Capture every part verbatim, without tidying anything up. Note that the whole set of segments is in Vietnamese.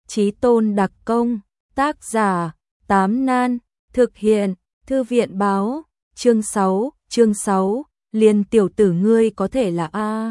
Chí tôn đặc công, tác giả, Tám Nan, thực hiện, Thư viện báo, chương sáu, chương sáu, liền tiểu tử ngươi có thể là A.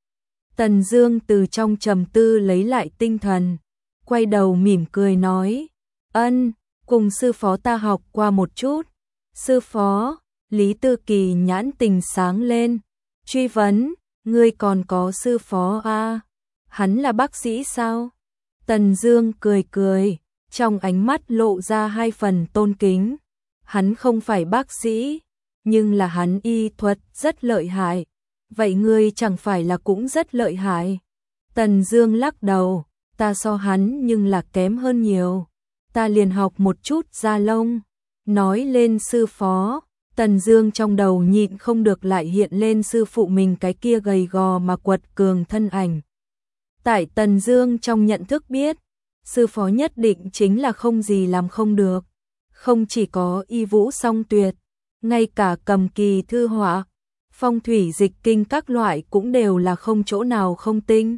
Tần Dương từ trong trầm tư lấy lại tinh thần, quay đầu mỉm cười nói, ân, cùng sư phó ta học qua một chút. Sư phó, Lý Tư Kỳ nhãn tình sáng lên, truy vấn, ngươi còn có sư phó A, hắn là bác sĩ sao? Tần Dương cười cười, trong ánh mắt lộ ra hai phần tôn kính. Hắn không phải bác sĩ, nhưng là hắn y thuật rất lợi hại. Vậy ngươi chẳng phải là cũng rất lợi hại? Tần Dương lắc đầu, ta so hắn nhưng là kém hơn nhiều. Ta liền học một chút da lông. Nói lên sư phó, Tần Dương trong đầu nhịn không được lại hiện lên sư phụ mình cái kia gầy gò mà quật cường thân ảnh. Tại Tần Dương trong nhận thức biết, sư phó nhất định chính là không gì làm không được. Không chỉ có y vũ song tuyệt, ngay cả cầm kỳ thư họa, phong thủy dịch kinh các loại cũng đều là không chỗ nào không tinh.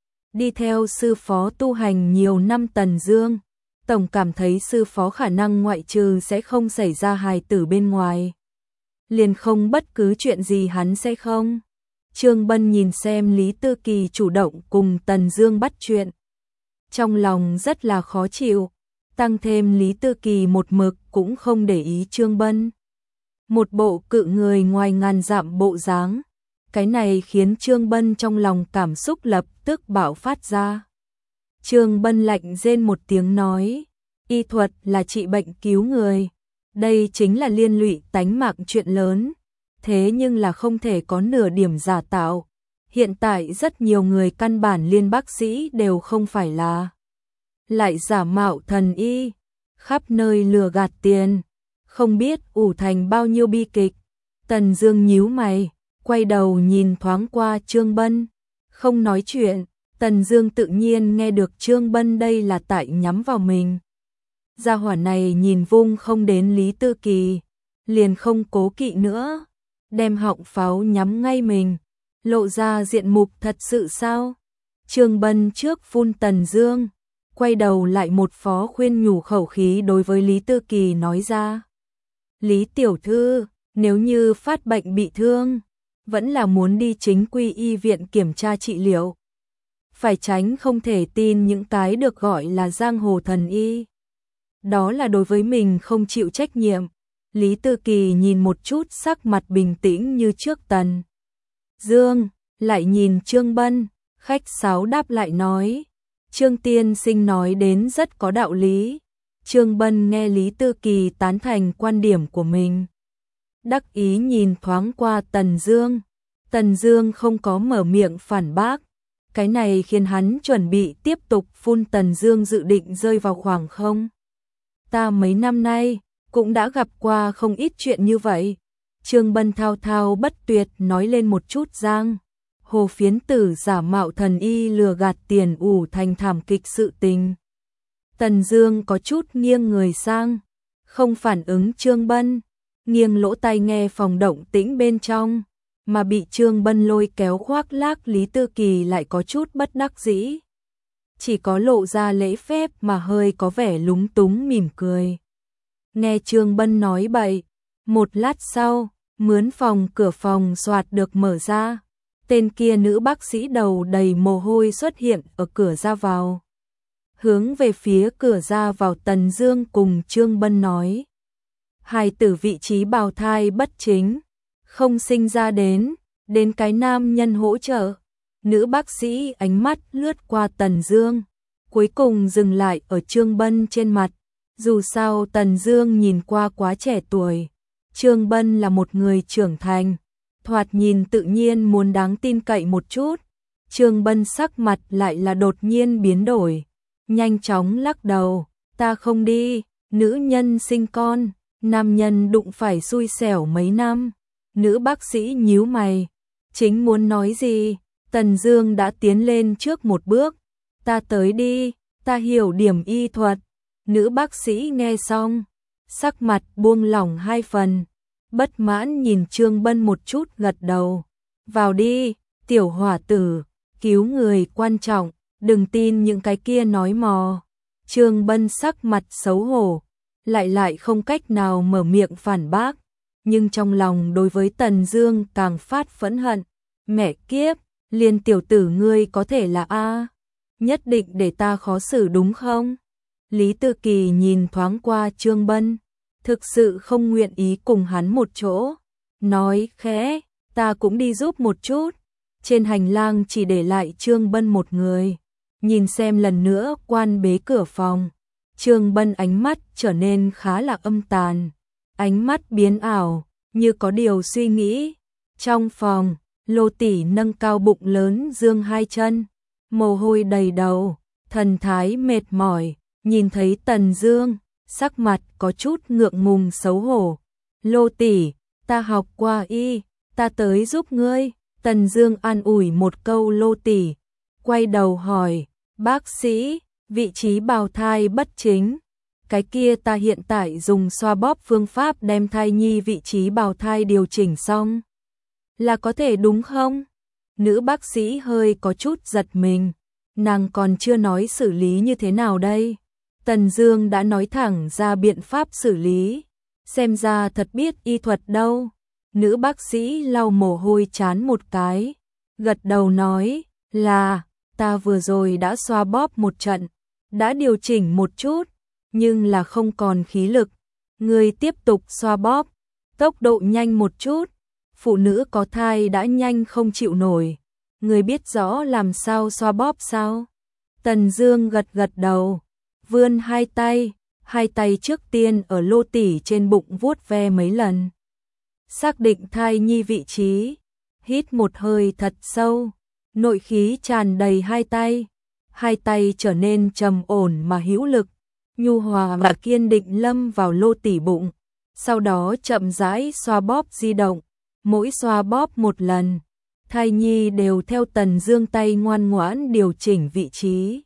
Đi theo sư phó tu hành nhiều năm Tần Dương, tổng cảm thấy sư phó khả năng ngoại trừ sẽ không xảy ra hài tử bên ngoài, liền không bất cứ chuyện gì hắn sẽ không. Trương Bân nhìn xem Lý Tư Kỳ chủ động cùng Tần Dương bắt chuyện, trong lòng rất là khó chịu, tăng thêm Lý Tư Kỳ một mực cũng không để ý Trương Bân. Một bộ cự người ngoài ngàn dặm bộ dáng, cái này khiến Trương Bân trong lòng cảm xúc lập tức bạo phát ra. Trương Bân lạnh rên một tiếng nói, y thuật là trị bệnh cứu người, đây chính là liên lụy tánh mạng chuyện lớn, thế nhưng là không thể có nửa điểm giả tạo. Hiện tại rất nhiều người căn bản liên bác sĩ đều không phải là, lại giả mạo thần y, khắp nơi lừa gạt tiền, không biết ủ thành bao nhiêu bi kịch. Tần Dương nhíu mày, quay đầu nhìn thoáng qua Trương Bân, không nói chuyện. Tần Dương tự nhiên nghe được Trương Bân đây là tại nhắm vào mình. Gia hỏa này nhìn vung không đến Lý Tư Kỳ, liền không cố kỵ nữa, đem họng pháo nhắm ngay mình, lộ ra diện mục thật sự sao? Trương Bân trước phun Tần Dương, quay đầu lại một phó khuyên nhủ khẩu khí đối với Lý Tư Kỳ nói ra. Lý tiểu thư, nếu như phát bệnh bị thương, vẫn là muốn đi chính quy y viện kiểm tra trị liệu. Phải tránh không thể tin những cái được gọi là giang hồ thần y. Đó là đối với mình không chịu trách nhiệm. Lý Tư Kỳ nhìn một chút sắc mặt bình tĩnh như trước Tần Dương, lại nhìn Trương Bân, khách sáo đáp lại nói, Trương tiên sinh nói đến rất có đạo lý. Trương Bân nghe Lý Tư Kỳ tán thành quan điểm của mình, đắc ý nhìn thoáng qua Tần Dương. Tần Dương không có mở miệng phản bác, cái này khiến hắn chuẩn bị tiếp tục phun Tần Dương dự định rơi vào khoảng không. Ta mấy năm nay cũng đã gặp qua không ít chuyện như vậy. Trương Bân thao thao bất tuyệt nói lên một chút giang hồ phiến tử giả mạo thần y lừa gạt tiền ủ thành thảm kịch sự tình. Tần Dương có chút nghiêng người sang, không phản ứng Trương Bân, nghiêng lỗ tai nghe phòng động tĩnh bên trong, mà bị Trương Bân lôi kéo khoác lác Lý Tư Kỳ lại có chút bất đắc dĩ, chỉ có lộ ra lễ phép mà hơi có vẻ lúng túng mỉm cười. Nghe Trương Bân nói bậy, một lát sau, mướn phòng cửa phòng soạt được mở ra, tên kia nữ bác sĩ đầu đầy mồ hôi xuất hiện ở cửa ra vào. Hướng về phía cửa ra vào Tần Dương cùng Trương Bân nói, hài tử vị trí bào thai bất chính, không sinh ra đến, đến cái nam nhân hỗ trợ. Nữ bác sĩ ánh mắt lướt qua Tần Dương, cuối cùng dừng lại ở Trương Bân trên mặt. Dù sao Tần Dương nhìn qua quá trẻ tuổi, Trương Bân là một người trưởng thành, thoạt nhìn tự nhiên muốn đáng tin cậy một chút. Trương Bân sắc mặt lại là đột nhiên biến đổi, nhanh chóng lắc đầu, ta không đi, nữ nhân sinh con, nam nhân đụng phải xui xẻo mấy năm. Nữ bác sĩ nhíu mày, chính muốn nói gì, Tần Dương đã tiến lên trước một bước, ta tới đi, ta hiểu điểm y thuật. Nữ bác sĩ nghe xong, sắc mặt buông lỏng hai phần, bất mãn nhìn Trương Bân một chút gật đầu, vào đi, tiểu hỏa tử, cứu người quan trọng, đừng tin những cái kia nói mò. Trương Bân sắc mặt xấu hổ, lại lại không cách nào mở miệng phản bác, nhưng trong lòng đối với Tần Dương càng phát phẫn hận. Mẹ kiếp, Liên tiểu tử ngươi có thể là a, nhất định để ta khó xử đúng không? Lý Tư Kỳ nhìn thoáng qua Trương Bân, thực sự không nguyện ý cùng hắn một chỗ, nói khẽ, ta cũng đi giúp một chút. Trên hành lang chỉ để lại Trương Bân một người, nhìn xem lần nữa quan bế cửa phòng. Trương Bân ánh mắt trở nên khá là âm tàn, ánh mắt biến ảo, như có điều suy nghĩ. Trong phòng, Lô tỷ nâng cao bụng lớn dương hai chân, mồ hôi đầy đầu, thần thái mệt mỏi, nhìn thấy Tần Dương, sắc mặt có chút ngượng ngùng xấu hổ. Lô tỷ, ta học qua y, ta tới giúp ngươi. Tần Dương an ủi một câu Lô tỷ, quay đầu hỏi, bác sĩ, vị trí bào thai bất chính, cái kia ta hiện tại dùng xoa bóp phương pháp đem thai nhi vị trí bào thai điều chỉnh xong, là có thể đúng không? Nữ bác sĩ hơi có chút giật mình, nàng còn chưa nói xử lý như thế nào đây. Tần Dương đã nói thẳng ra biện pháp xử lý, xem ra thật biết y thuật đâu. Nữ bác sĩ lau mồ hôi trán một cái, gật đầu nói, là, ta vừa rồi đã xoa bóp một trận, đã điều chỉnh một chút, nhưng là không còn khí lực. Ngươi tiếp tục xoa bóp, tốc độ nhanh một chút, phụ nữ có thai đã nhanh không chịu nổi. Ngươi biết rõ làm sao xoa bóp sao? Tần Dương gật gật đầu, vươn hai tay, hai tay trước tiên ở Lô tỷ trên bụng vuốt ve mấy lần, xác định thai nhi vị trí, hít một hơi thật sâu, nội khí tràn đầy hai tay, hai tay trở nên trầm ổn mà hữu lực, nhu hòa và kiên định lâm vào Lô tỷ bụng, sau đó chậm rãi xoa bóp di động, mỗi xoa bóp một lần, thai nhi đều theo Tần Dương tay ngoan ngoãn điều chỉnh vị trí.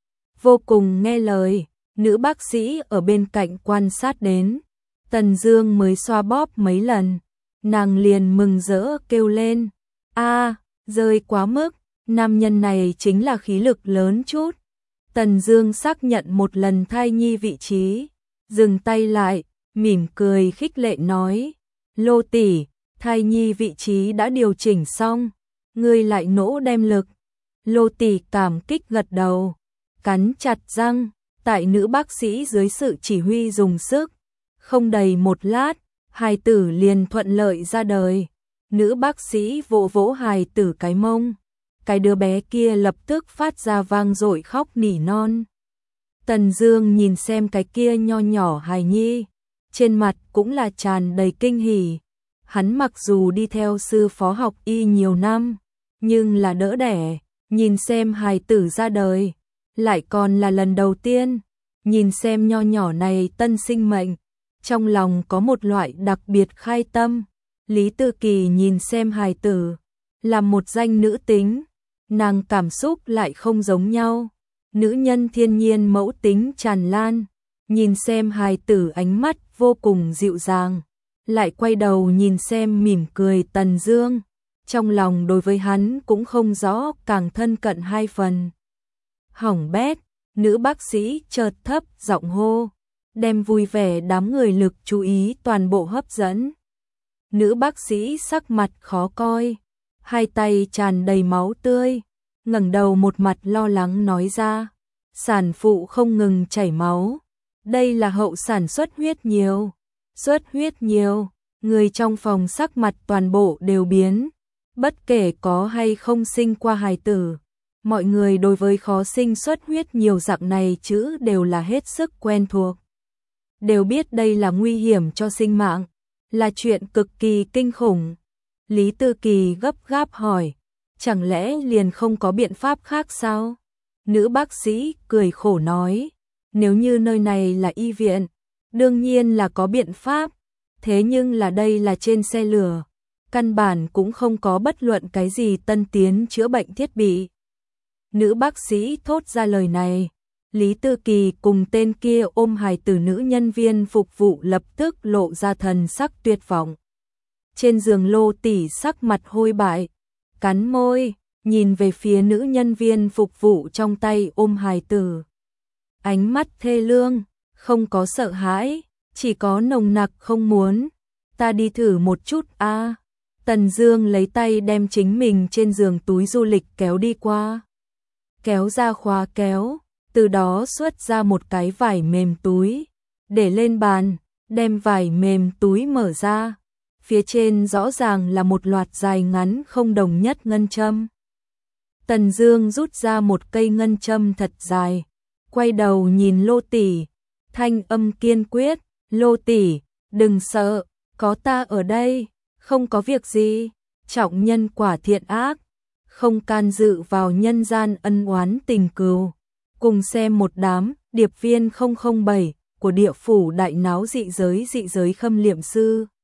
Vô cùng nghe lời, nữ bác sĩ ở bên cạnh quan sát đến, Tần Dương mới xoa bóp mấy lần, nàng liền mừng rỡ kêu lên, a, rơi quá mức, nam nhân này chính là khí lực lớn chút. Tần Dương xác nhận một lần thai nhi vị trí, dừng tay lại, mỉm cười khích lệ nói, Lô tỷ, thai nhi vị trí đã điều chỉnh xong, ngươi lại nỗ đem lực. Lô tỷ cảm kích gật đầu, cắn chặt răng, tại nữ bác sĩ dưới sự chỉ huy dùng sức, không đầy một lát, hài tử liền thuận lợi ra đời. Nữ bác sĩ vỗ vỗ hài tử cái mông, cái đứa bé kia lập tức phát ra vang dội khóc nỉ non. Tần Dương nhìn xem cái kia nho nhỏ hài nhi, trên mặt cũng là tràn đầy kinh hỉ. Hắn mặc dù đi theo sư phó học y nhiều năm, nhưng là đỡ đẻ, nhìn xem hài tử ra đời, lại còn là lần đầu tiên, nhìn xem nho nhỏ này tân sinh mệnh, trong lòng có một loại đặc biệt khai tâm. Lý Tư Kỳ nhìn xem hài tử, là một danh nữ tính, nàng cảm xúc lại không giống nhau, nữ nhân thiên nhiên mẫu tính tràn lan, nhìn xem hài tử ánh mắt vô cùng dịu dàng, lại quay đầu nhìn xem mỉm cười Tần Dương, trong lòng đối với hắn cũng không rõ càng thân cận hai phần. Hỏng bét, nữ bác sĩ chợt thấp giọng hô, đem vui vẻ đám người lực chú ý toàn bộ hấp dẫn. Nữ bác sĩ sắc mặt khó coi, hai tay tràn đầy máu tươi, ngẩng đầu một mặt lo lắng nói ra, sản phụ không ngừng chảy máu, đây là hậu sản xuất huyết nhiều, xuất huyết nhiều, người trong phòng sắc mặt toàn bộ đều biến, bất kể có hay không sinh qua hài tử, mọi người đối với khó sinh xuất huyết nhiều dạng này chữ đều là hết sức quen thuộc, đều biết đây là nguy hiểm cho sinh mạng, là chuyện cực kỳ kinh khủng. Lý Tư Kỳ gấp gáp hỏi, chẳng lẽ liền không có biện pháp khác sao? Nữ bác sĩ cười khổ nói, nếu như nơi này là y viện, đương nhiên là có biện pháp, thế nhưng là đây là trên xe lửa, căn bản cũng không có bất luận cái gì tân tiến chữa bệnh thiết bị. Nữ bác sĩ thốt ra lời này, Lý Tư Kỳ cùng tên kia ôm hài tử nữ nhân viên phục vụ lập tức lộ ra thần sắc tuyệt vọng. Trên giường Lô tỷ sắc mặt hôi bại, cắn môi, nhìn về phía nữ nhân viên phục vụ trong tay ôm hài tử. ánh mắt thê lương, không có sợ hãi, chỉ có nồng nặc không muốn. Ta đi thử một chút a. À. Tần Dương lấy tay đem chính mình trên giường túi du lịch kéo đi qua. Kéo ra khóa kéo, từ đó xuất ra một cái vải mềm túi, để lên bàn, đem vải mềm túi mở ra. Phía trên rõ ràng là một loạt dài ngắn không đồng nhất ngân châm. Tần Dương rút ra một cây ngân châm thật dài, quay đầu nhìn Lô tỷ, thanh âm kiên quyết, "Lô tỷ, đừng sợ, có ta ở đây, không có việc gì." Trọng nhân quả thiện ác, không can dự vào nhân gian ân oán tình cừu. Cùng xem một đám điệp viên không không bảy của địa phủ đại náo dị giới dị giới khâm liệm sư.